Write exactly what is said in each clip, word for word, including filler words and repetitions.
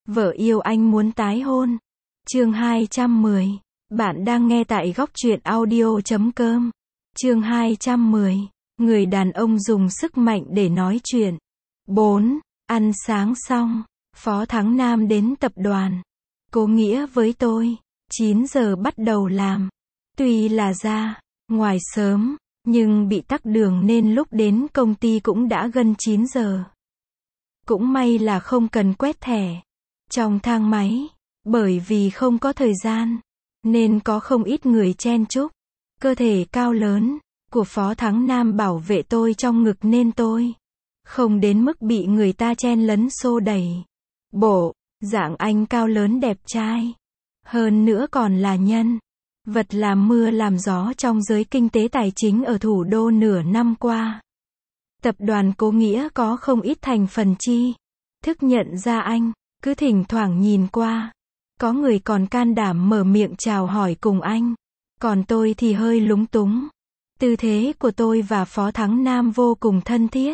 Vợ yêu anh muốn tái hôn. Chương hai trăm mười. Bạn đang nghe tại góc truyện audio chấm com. Chương hai trăm mười. Người đàn ông dùng sức mạnh để nói chuyện. bốn. Ăn sáng xong, Phó Thắng Nam đến tập đoàn. Cố Nghĩa với tôi. chín giờ bắt đầu làm. Tuy là ra ngoài sớm, nhưng bị tắc đường nên lúc đến công ty cũng đã gần chín giờ. Cũng may là không cần quét thẻ trong thang máy, bởi vì không có thời gian, nên có không ít người chen chúc. Cơ thể cao lớn của Phó Thắng Nam bảo vệ tôi trong ngực nên tôi không đến mức bị người ta chen lấn xô đẩy. Bộ dạng anh cao lớn đẹp trai, hơn nữa còn là nhân vật làm mưa làm gió trong giới kinh tế tài chính ở thủ đô nửa năm qua. Tập đoàn Cố Nghĩa có không ít thành phần tri thức nhận ra anh, cứ thỉnh thoảng nhìn qua. Có người còn can đảm mở miệng chào hỏi cùng anh. Còn tôi thì hơi lúng túng. Tư thế của tôi và Phó Thắng Nam vô cùng thân thiết.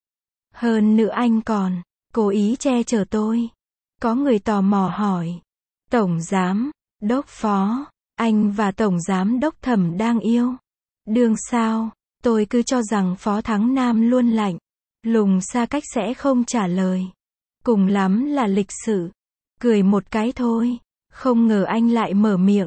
Hơn nữa anh còn cố ý che chở tôi. Có người tò mò hỏi. Tổng Giám Đốc Phó, anh và Tổng Giám Đốc Thẩm đang yêu đương sao? Tôi cứ cho rằng Phó Thắng Nam luôn lạnh lùng xa cách sẽ không trả lời. Cùng lắm là lịch sự. Cười một cái thôi. Không ngờ anh lại mở miệng.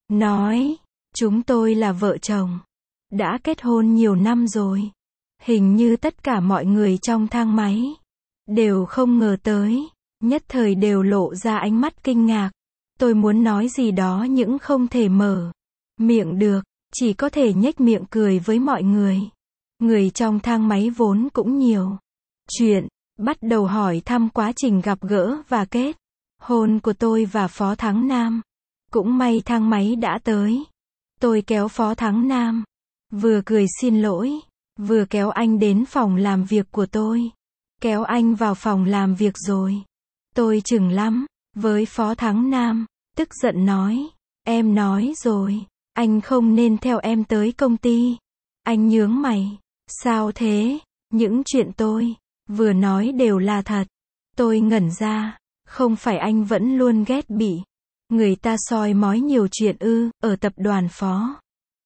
Nói, chúng tôi là vợ chồng. Đã kết hôn nhiều năm rồi. Hình như tất cả mọi người trong thang máy đều không ngờ tới. Nhất thời đều lộ ra ánh mắt kinh ngạc. Tôi muốn nói gì đó nhưng không thể mở miệng được. Chỉ có thể nhếch miệng cười với mọi người. Người trong thang máy vốn cũng nhiều chuyện. Bắt đầu hỏi thăm quá trình gặp gỡ và kết hôn của tôi và Phó Thắng Nam. Cũng may thang máy đã tới. Tôi kéo Phó Thắng Nam. Vừa cười xin lỗi, vừa kéo anh đến phòng làm việc của tôi. Kéo anh vào phòng làm việc rồi. Tôi chừng lắm với Phó Thắng Nam. Tức giận nói. Em nói rồi, anh không nên theo em tới công ty. Anh nhướng mày. Sao thế? Những chuyện tôi vừa nói đều là thật. Tôi ngẩn ra. Không phải anh vẫn luôn ghét bị người ta soi mói nhiều chuyện ư? Ở tập đoàn Phó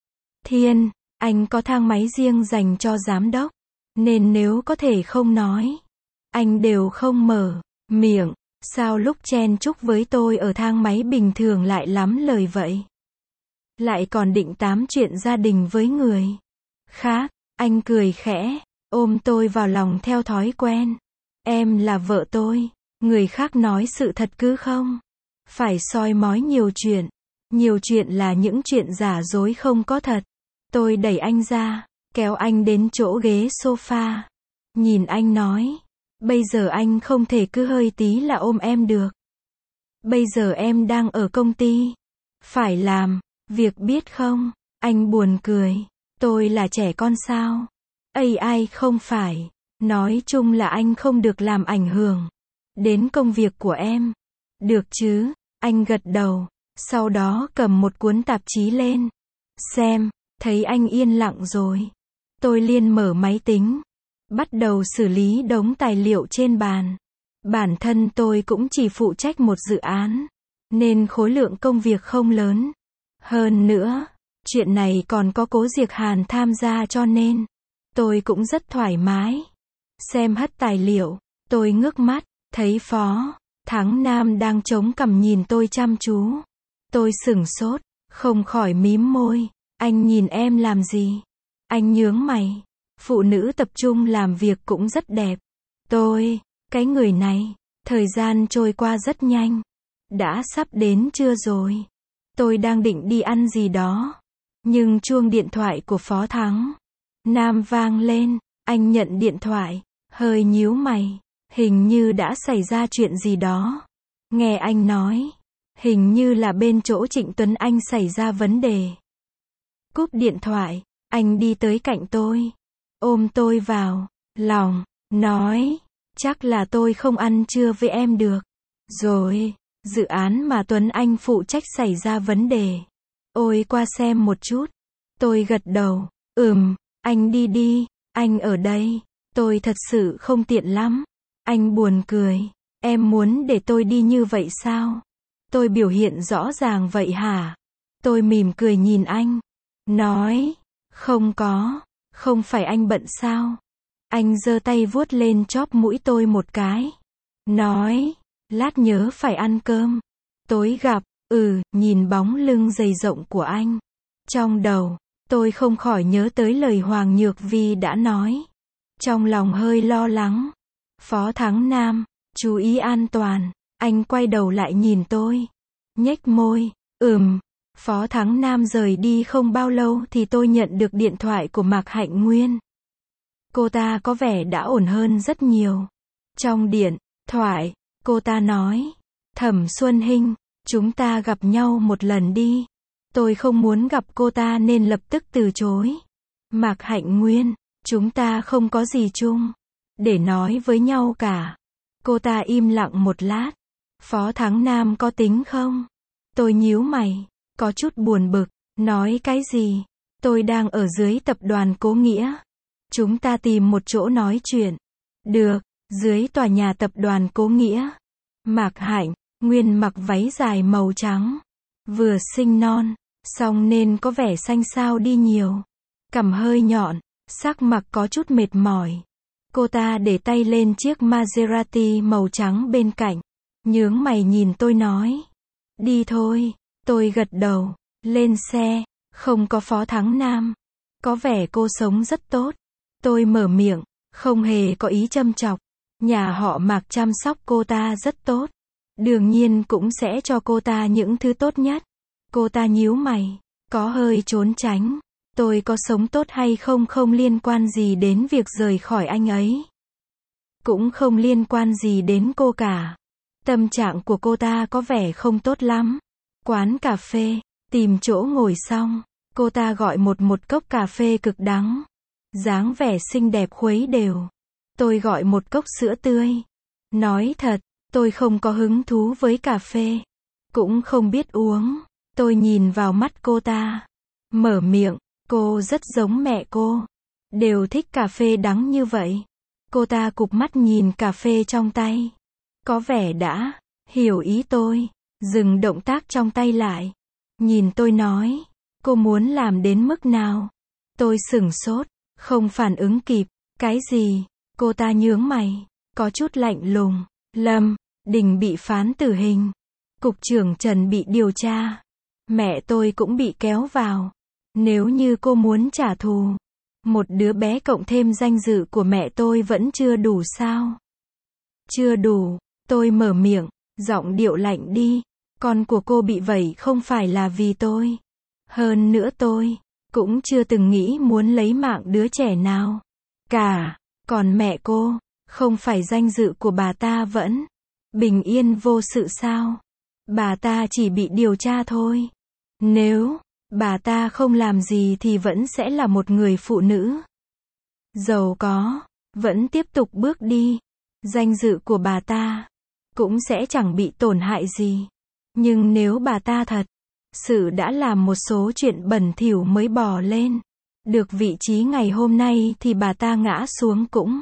Thiên, anh có thang máy riêng dành cho giám đốc. Nên nếu có thể không nói, anh đều không mở miệng. Sao lúc chen chúc với tôi ở thang máy bình thường lại lắm lời vậy? Lại còn định tám chuyện gia đình với người khác. Anh cười khẽ, ôm tôi vào lòng theo thói quen. Em là vợ tôi. Người khác nói sự thật cứ không phải soi mói nhiều chuyện. Nhiều chuyện là những chuyện giả dối không có thật. Tôi đẩy anh ra, kéo anh đến chỗ ghế sofa. Nhìn anh nói. Bây giờ anh không thể cứ hơi tí là ôm em được. Bây giờ em đang ở công ty. Phải làm việc biết không? Anh buồn cười. Tôi là trẻ con sao? Ây ai không phải. Nói chung là anh không được làm ảnh hưởng đến công việc của em. Được chứ? Anh gật đầu. Sau đó cầm một cuốn tạp chí lên. Xem, thấy anh yên lặng rồi. Tôi liền mở máy tính. Bắt đầu xử lý đống tài liệu trên bàn. Bản thân tôi cũng chỉ phụ trách một dự án. Nên khối lượng công việc không lớn. Hơn nữa, chuyện này còn có Cố Diệc Hàn tham gia cho nên tôi cũng rất thoải mái. Xem hết tài liệu, tôi ngước mắt, thấy Phó Thắng Nam đang chống cằm nhìn tôi chăm chú. Tôi sửng sốt, không khỏi mím môi. Anh nhìn em làm gì? Anh nhướng mày. Phụ nữ tập trung làm việc cũng rất đẹp. Tôi, cái người này, thời gian trôi qua rất nhanh. Đã sắp đến trưa rồi. Tôi đang định đi ăn gì đó. Nhưng chuông điện thoại của Phó Thắng Nam vang lên. Anh nhận điện thoại, hơi nhíu mày. Hình như đã xảy ra chuyện gì đó. Nghe anh nói, hình như là bên chỗ Trịnh Tuấn Anh xảy ra vấn đề. Cúp điện thoại, anh đi tới cạnh tôi, ôm tôi vào lòng, nói, chắc là tôi không ăn trưa với em được. Rồi, dự án mà Tuấn Anh phụ trách xảy ra vấn đề. Ôi qua xem một chút. Tôi gật đầu, ừm, anh đi đi, anh ở đây. Tôi thật sự không tiện lắm. Anh buồn cười. Em muốn để tôi đi như vậy sao? Tôi biểu hiện rõ ràng vậy hả? Tôi mỉm cười nhìn anh. Nói. Không có. Không phải anh bận sao? Anh giơ tay vuốt lên chóp mũi tôi một cái. Nói. Lát nhớ phải ăn cơm. Tối gặp. Ừ, nhìn bóng lưng dày rộng của anh. Trong đầu, tôi không khỏi nhớ tới lời Hoàng Nhược Vi đã nói. Trong lòng hơi lo lắng. Phó Thắng Nam, chú ý an toàn. Anh quay đầu lại nhìn tôi. Nhếch môi. Ừm. Phó Thắng Nam rời đi không bao lâu thì tôi nhận được điện thoại của Mạc Hạnh Nguyên. Cô ta có vẻ đã ổn hơn rất nhiều. Trong điện thoại, cô ta nói. Thẩm Xuân Hinh, chúng ta gặp nhau một lần đi. Tôi không muốn gặp cô ta nên lập tức từ chối. Mạc Hạnh Nguyên, chúng ta không có gì chung để nói với nhau cả. Cô ta im lặng một lát. Phó Thắng Nam có tính không? Tôi nhíu mày, có chút buồn bực. Nói cái gì? Tôi đang ở dưới tập đoàn Cố Nghĩa. Chúng ta tìm một chỗ nói chuyện. Được, dưới tòa nhà tập đoàn Cố Nghĩa. Mạc Hạnh Nguyên mặc váy dài màu trắng. Vừa sinh non, xong nên có vẻ xanh xao đi nhiều. Cằm hơi nhọn, sắc mặt có chút mệt mỏi. Cô ta để tay lên chiếc Maserati màu trắng bên cạnh. Nhướng mày nhìn tôi nói. Đi thôi. Tôi gật đầu. Lên xe. Không có Phó Thắng Nam. Có vẻ cô sống rất tốt. Tôi mở miệng. Không hề có ý châm chọc. Nhà họ Mạc chăm sóc cô ta rất tốt. Đương nhiên cũng sẽ cho cô ta những thứ tốt nhất. Cô ta nhíu mày. Có hơi trốn tránh. Tôi có sống tốt hay không không liên quan gì đến việc rời khỏi anh ấy. Cũng không liên quan gì đến cô cả. Tâm trạng của cô ta có vẻ không tốt lắm. Quán cà phê, tìm chỗ ngồi xong, cô ta gọi một một cốc cà phê cực đắng. Dáng vẻ xinh đẹp khuấy đều. Tôi gọi một cốc sữa tươi. Nói thật, tôi không có hứng thú với cà phê. Cũng không biết uống. Tôi nhìn vào mắt cô ta. Mở miệng, cô rất giống mẹ cô. Đều thích cà phê đắng như vậy. Cô ta cụp mắt nhìn cà phê trong tay. Có vẻ đã hiểu ý tôi. Dừng động tác trong tay lại. Nhìn tôi nói. Cô muốn làm đến mức nào? Tôi sửng sốt. Không phản ứng kịp. Cái gì? Cô ta nhướng mày. Có chút lạnh lùng. Lâm Đình bị phán tử hình. Cục trưởng Trần bị điều tra. Mẹ tôi cũng bị kéo vào. Nếu như cô muốn trả thù một đứa bé cộng thêm danh dự của mẹ tôi vẫn chưa đủ sao? Chưa đủ. Tôi mở miệng. Giọng điệu lạnh đi. Con của cô bị vậy không phải là vì tôi. Hơn nữa tôi cũng chưa từng nghĩ muốn lấy mạng đứa trẻ nào cả. Còn mẹ cô, không phải danh dự của bà ta vẫn bình yên vô sự sao? Bà ta chỉ bị điều tra thôi. Nếu bà ta không làm gì thì vẫn sẽ là một người phụ nữ giàu có, vẫn tiếp tục bước đi. Danh dự của bà ta cũng sẽ chẳng bị tổn hại gì. Nhưng nếu bà ta thật sự đã làm một số chuyện bẩn thỉu mới bò lên được vị trí ngày hôm nay thì bà ta ngã xuống cũng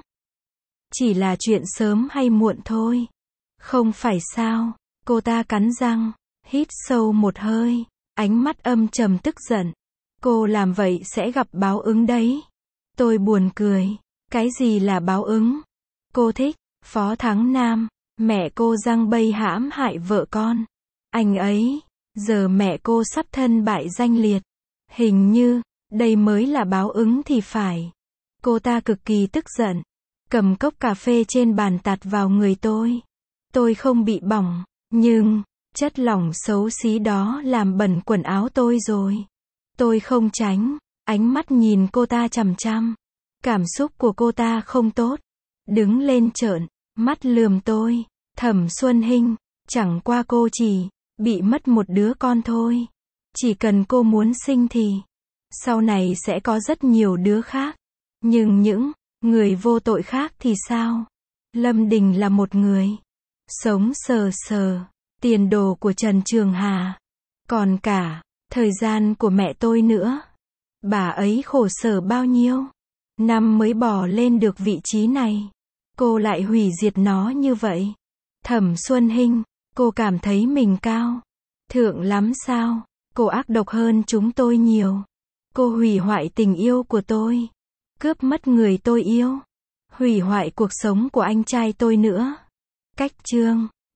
chỉ là chuyện sớm hay muộn thôi. Không phải sao? Cô ta cắn răng, hít sâu một hơi, ánh mắt âm trầm tức giận. Cô làm vậy sẽ gặp báo ứng đấy. Tôi buồn cười. Cái gì là báo ứng? Cô thích Phó Thắng Nam. Mẹ cô giăng bẫy hãm hại vợ con anh ấy. Giờ mẹ cô sắp thân bại danh liệt. Hình như đây mới là báo ứng thì phải. Cô ta cực kỳ tức giận. Cầm cốc cà phê trên bàn tạt vào người tôi. Tôi không bị bỏng. Nhưng chất lỏng xấu xí đó làm bẩn quần áo tôi rồi. Tôi không tránh. Ánh mắt nhìn cô ta chằm chằm. Cảm xúc của cô ta không tốt. Đứng lên trợn mắt lườm tôi. Thẩm Xuân Hinh. Chẳng qua cô chỉ bị mất một đứa con thôi. Chỉ cần cô muốn sinh thì sau này sẽ có rất nhiều đứa khác. Nhưng những người vô tội khác thì sao? Lâm Đình là một người sống sờ sờ. Tiền đồ của Trần Trường Hà. Còn cả thời gian của mẹ tôi nữa. Bà ấy khổ sở bao nhiêu năm mới bò lên được vị trí này. Cô lại hủy diệt nó như vậy. Thẩm Xuân Hinh, cô cảm thấy mình cao thượng lắm sao? Cô ác độc hơn chúng tôi nhiều. Cô hủy hoại tình yêu của tôi. Cướp mất người tôi yêu. Hủy hoại cuộc sống của anh trai tôi nữa. Cách chương